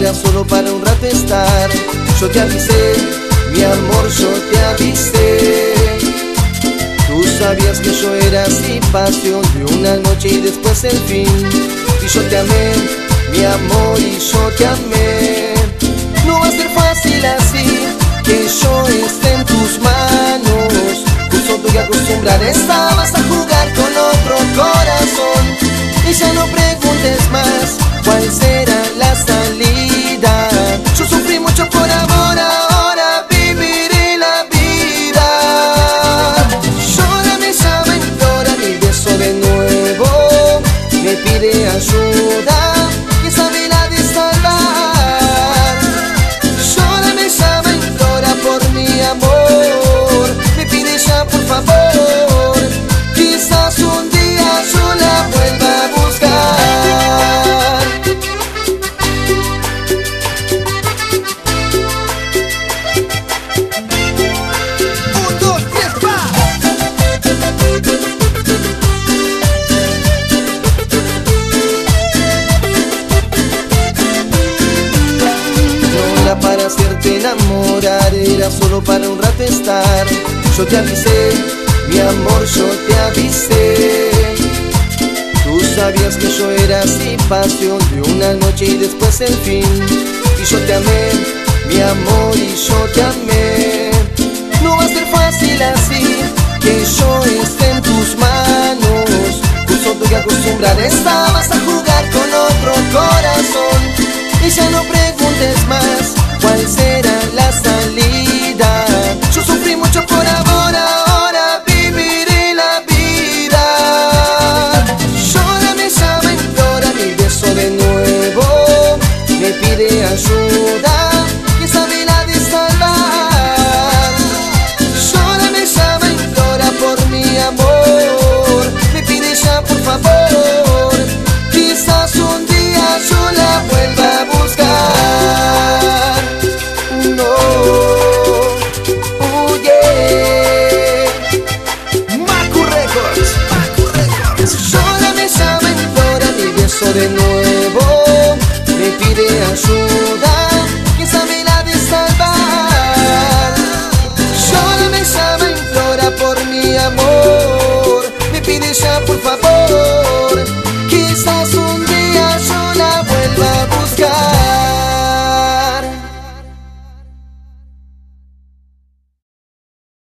era solo para un rato estar. Yo te avisé, mi amor, yo te avisé. Tú sabías que yo era así, pasión de una noche y después el fin. Y yo te amé, mi amor, y yo te amé. No va a ser fácil así, que yo esté en tus manos. Justo tú que acostumbrar estabas a jugar con otro corazón. Y ya no preguntes más cuál será la salida. Yo sufrí mucho por amor, ahora viviré la vida. Llora, me llama, implora mi beso de nuevo. Me pide ayuda, que sabe la de salvar. Llora, me llama, implora por mi amor. Me pide ya por favor, quizás un día yo la vuelva a buscar. Para hacerte enamorar, era solo para un rato estar. Yo te avisé, mi amor, yo te avisé. Tú sabías que yo era así, pasión de una noche y después el fin. Y yo te amé, mi amor, y yo te amé. No va a ser fácil así, que yo esté en tus manos. Justo tú que acostumbrar estabas a jugar con otro corazón. Y ya no preguntes más cuál será la salida. Yo sufrí mucho por amor, ahora viviré la vida. Llora, me llama, implora mi beso de nuevo. Me pide ayuda, que sabe la de salvar. Llora, me llama, implora por mi amor. Me pide ya por favor, quizás un día yo la vuelva a buscar. No, Macu Records. Llora, me llama, implora mi beso de nuevo. Me pide ayuda, que sabe la de salvar. Llora, me llama, implora por mi amor. Me pide ya por favor.